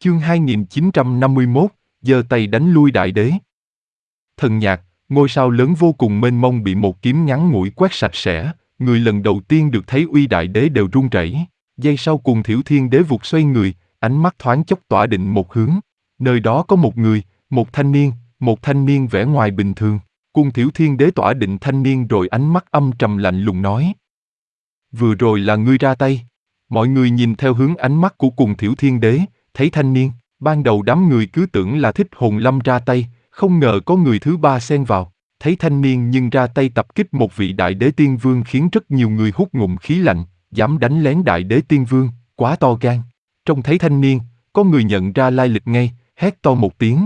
Chương 2951, giơ tay đánh lui đại đế. Thần nhạc, ngôi sao lớn vô cùng mênh mông bị một kiếm ngắn ngủi quét sạch sẽ, người lần đầu tiên được thấy uy đại đế đều run rẩy. Giây sau cùng Thiểu Thiên Đế vụt xoay người, ánh mắt thoáng chốc tỏa định một hướng. Nơi đó có một người, một thanh niên vẻ ngoài bình thường. Cùng Thiểu Thiên Đế tỏa định thanh niên rồi ánh mắt âm trầm lạnh lùng nói. Vừa rồi là ngươi ra tay. Mọi người nhìn theo hướng ánh mắt của Cùng Thiểu Thiên Đế, thấy thanh niên, ban đầu đám người cứ tưởng là Thích Hồn Lâm ra tay, không ngờ có người thứ ba xen vào. Thấy thanh niên nhưng ra tay tập kích một vị đại đế tiên vương khiến rất nhiều người hút ngụm khí lạnh, dám đánh lén đại đế tiên vương, quá to gan. Trông thấy thanh niên, có người nhận ra lai lịch ngay, hét to một tiếng.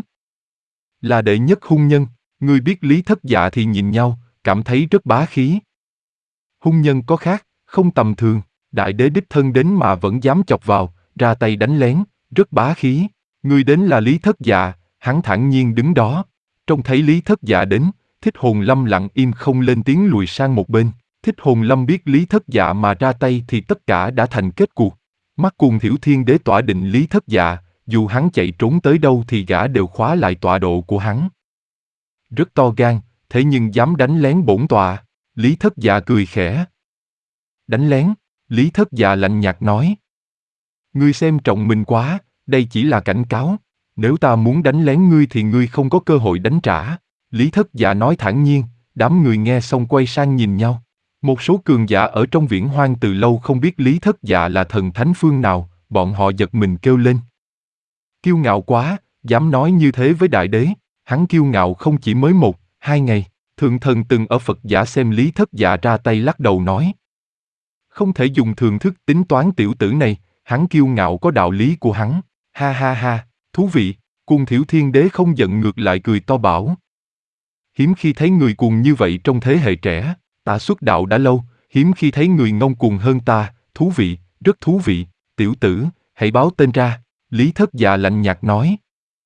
Là đệ nhất hung nhân, người biết Lý Thất Dạ thì nhìn nhau, cảm thấy rất bá khí. Hung nhân có khác, không tầm thường, đại đế đích thân đến mà vẫn dám chọc vào, ra tay đánh lén, rất bá khí. Người đến là Lý Thất Dạ, hắn thản nhiên đứng đó. Trông thấy Lý Thất Dạ đến, Thích Hồn Lâm lặng im không lên tiếng lùi sang một bên. Thích Hồn Lâm biết Lý Thất Dạ mà ra tay thì tất cả đã thành kết cuộc. Mắt Cùng Thiểu Thiên Đế tỏa định Lý Thất Dạ, dù hắn chạy trốn tới đâu thì gã đều khóa lại tọa độ của hắn. Rất to gan, thế nhưng dám đánh lén bổn tọa. Lý Thất Dạ cười khẽ. Đánh lén, Lý Thất Dạ lạnh nhạt nói. Ngươi xem trọng mình quá, đây chỉ là cảnh cáo. Nếu ta muốn đánh lén ngươi thì ngươi không có cơ hội đánh trả. Lý Thất Dạ nói thản nhiên, đám người nghe xong quay sang nhìn nhau. Một số cường giả ở trong Viễn Hoang từ lâu không biết Lý Thất Dạ là thần thánh phương nào, bọn họ giật mình kêu lên. Kiêu ngạo quá, dám nói như thế với đại đế. Hắn kiêu ngạo không chỉ mới 1-2 ngày. Thượng thần từng ở Phật giả xem Lý Thất Dạ ra tay lắc đầu nói. Không thể dùng thường thức tính toán tiểu tử này, hắn kiêu ngạo có đạo lý của hắn. Ha ha ha, thú vị. Cùng Thiểu Thiên Đế không giận ngược lại cười to bảo. Hiếm khi thấy người cuồng như vậy trong thế hệ trẻ, ta xuất đạo đã lâu, hiếm khi thấy người ngông cuồng hơn ta, thú vị, rất thú vị. Tiểu tử, hãy báo tên ra. Lý Thất Dạ lạnh nhạt nói.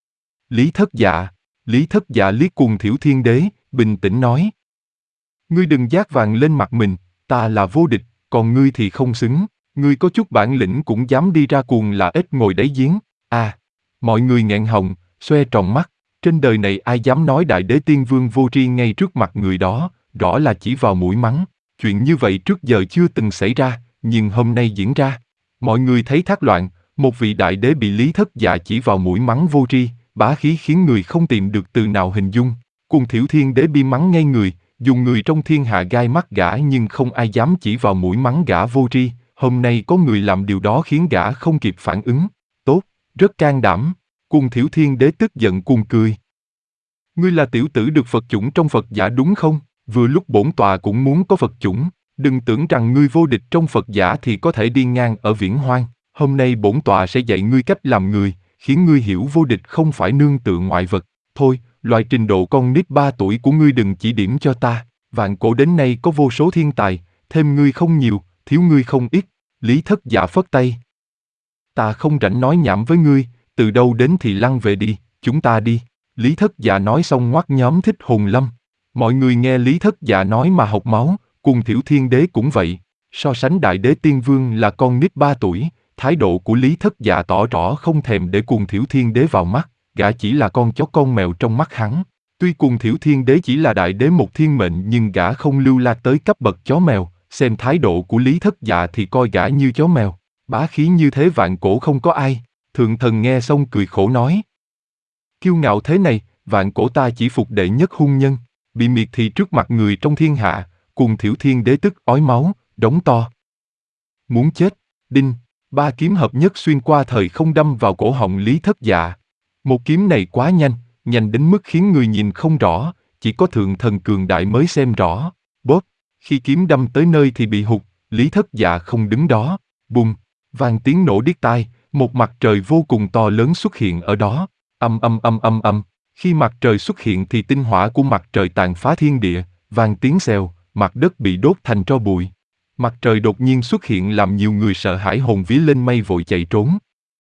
Lý Thất Dạ liếc Cùng Thiểu Thiên Đế, bình tĩnh nói. Ngươi đừng dát vàng lên mặt mình, ta là vô địch, còn ngươi thì không xứng. Ngươi có chút bản lĩnh cũng dám đi ra cuồng là ếch ngồi đáy giếng. À, mọi người nghẹn họng, xoe tròn mắt. Trên đời này ai dám nói đại đế tiên vương vô tri ngay trước mặt người đó, rõ là chỉ vào mũi mắng. Chuyện như vậy trước giờ chưa từng xảy ra, nhưng hôm nay diễn ra. Mọi người thấy thác loạn, một vị đại đế bị Lý Thất Dạ chỉ vào mũi mắng vô tri, bá khí khiến người không tìm được từ nào hình dung. Cùng Thiểu Thiên Đế bi mắng ngay người, dùng người trong thiên hạ gai mắt gã nhưng không ai dám chỉ vào mũi mắng gã vô tri. Hôm nay có người làm điều đó khiến gã không kịp phản ứng. Tốt, rất can đảm. Cùng Thiểu Thiên Đế tức giận cuồng cười. Ngươi là tiểu tử được Phật chủng trong Phật giả đúng không? Vừa lúc bổn tọa cũng muốn có Phật chủng. Đừng tưởng rằng ngươi vô địch trong Phật giả thì có thể đi ngang ở Viễn Hoang. Hôm nay bổn tọa sẽ dạy ngươi cách làm người, khiến ngươi hiểu vô địch không phải nương tựa ngoại vật. Thôi, loại trình độ con nít 3 tuổi của ngươi đừng chỉ điểm cho ta. Vạn cổ đến nay có vô số thiên tài, thêm ngươi không nhiều, thiếu ngươi không ít. Lý Thất Dạ phất tay. Ta không rảnh nói nhảm với ngươi, từ đâu đến thì lăn về đi, chúng ta đi. Lý Thất Dạ nói xong ngoắt nhóm Thích Hồn Lâm. Mọi người nghe Lý Thất Dạ nói mà học máu, Cùng Thiểu Thiên Đế cũng vậy. So sánh đại đế tiên vương là con nít 3 tuổi, thái độ của Lý Thất Dạ tỏ rõ không thèm để Cùng Thiểu Thiên Đế vào mắt, gã chỉ là con chó con mèo trong mắt hắn. Tuy Cùng Thiểu Thiên Đế chỉ là đại đế một thiên mệnh nhưng gã không lưu lạc tới cấp bậc chó mèo, xem thái độ của Lý Thất Dạ thì coi gã như chó mèo. Bá khí như thế vạn cổ không có ai. Thượng thần nghe xong cười khổ nói. Kiêu ngạo thế này, vạn cổ ta chỉ phục đệ nhất hung nhân, bị miệt thị trước mặt người trong thiên hạ. Cùng Thiểu Thiên Đế tức ói máu, đống to. Muốn chết, đinh, 3 kiếm hợp nhất xuyên qua thời không đâm vào cổ họng Lý Thất Dạ. Một kiếm này quá nhanh, nhanh đến mức khiến người nhìn không rõ, chỉ có thượng thần cường đại mới xem rõ. Bóp, khi kiếm đâm tới nơi thì bị hụt, Lý Thất Dạ không đứng đó. Bùng, vang tiếng nổ điếc tai, một mặt trời vô cùng to lớn xuất hiện ở đó. Âm. Khi mặt trời xuất hiện thì tinh hỏa của mặt trời tàn phá thiên địa, vang tiếng xèo, mặt đất bị đốt thành tro bụi. Mặt trời đột nhiên xuất hiện làm nhiều người sợ hãi hồn vía lên mây vội chạy trốn.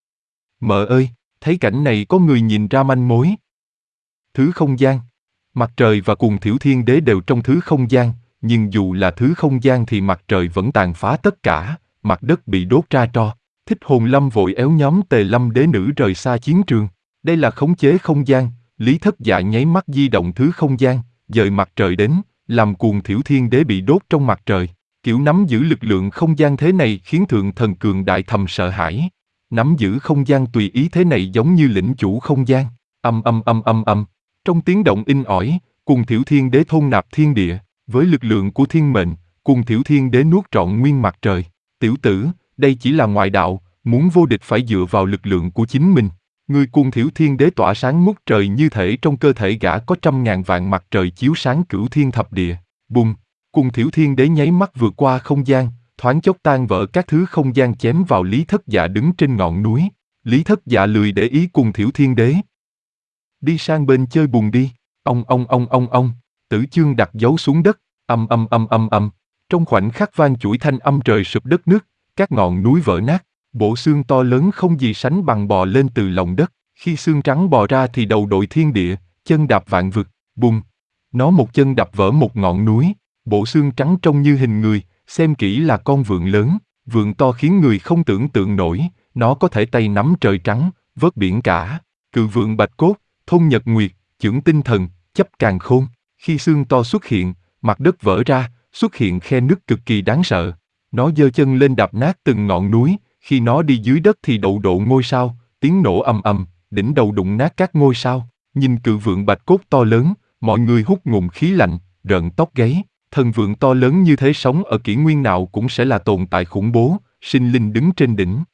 Mợ ơi, thấy cảnh này có người nhìn ra manh mối. Thứ không gian. Mặt trời và Cùng Thiểu Thiên Đế đều trong thứ không gian, nhưng dù là thứ không gian thì mặt trời vẫn tàn phá tất cả, mặt đất bị đốt ra tro. Thích Hồn Lâm vội éo nhóm Tề Lâm đế nữ rời xa chiến trường. Đây là khống chế không gian, Lý Thất Dạ nháy mắt di động thứ không gian, dời mặt trời đến, làm cuồng Thiểu Thiên Đế bị đốt trong mặt trời. Kiểu nắm giữ lực lượng không gian thế này khiến thượng thần cường đại thầm sợ hãi. Nắm giữ không gian tùy ý thế này giống như lĩnh chủ không gian. Âm âm âm âm âm. Trong tiếng động in ỏi, cuồng Thiểu Thiên Đế thôn nạp thiên địa, với lực lượng của thiên mệnh, cuồng Thiểu Thiên Đế nuốt trọn nguyên mặt trời. Tiểu tử, đây chỉ là ngoại đạo, muốn vô địch phải dựa vào lực lượng của chính mình. Người cuồng Thiểu Thiên Đế tỏa sáng ngút trời như thể trong cơ thể gã có 100.000 vạn mặt trời chiếu sáng cửu thiên thập địa. Bùng! Cuồng Thiểu Thiên Đế nháy mắt vượt qua không gian, thoáng chốc tan vỡ các thứ không gian chém vào Lý Thất Dạ đứng trên ngọn núi. Lý Thất Dạ lười để ý Cuồng Thiểu Thiên Đế. Đi sang bên chơi bùn đi. Ông. Tử Chương đặt dấu xuống đất. Âm. Trong khoảnh khắc vang chuỗi thanh âm trời sụp đất nứt, các ngọn núi vỡ nát. Bộ xương to lớn không gì sánh bằng bò lên từ lòng đất. Khi xương trắng bò ra thì đầu đội thiên địa, chân đạp vạn vực. Bùng! Nó một chân đập vỡ một ngọn núi. Bộ xương trắng trông như hình người, xem kỹ là con vượn lớn. Vượn to khiến người không tưởng tượng nổi, nó có thể tay nắm trời trắng, vớt biển cả. Cự vượn bạch cốt, thôn nhật nguyệt, chưởng tinh thần, chấp càn khôn. Khi xương to xuất hiện, mặt đất vỡ ra, xuất hiện khe nứt cực kỳ đáng sợ. Nó giơ chân lên đạp nát từng ngọn núi, khi nó đi dưới đất thì đậu độ ngôi sao, tiếng nổ ầm ầm, đỉnh đầu đụng nát các ngôi sao. Nhìn cự vượn bạch cốt to lớn, mọi người hút ngụm khí lạnh, rợn tóc gáy. Thần vượn to lớn như thế sống ở kỷ nguyên nào cũng sẽ là tồn tại khủng bố, sinh linh đứng trên đỉnh.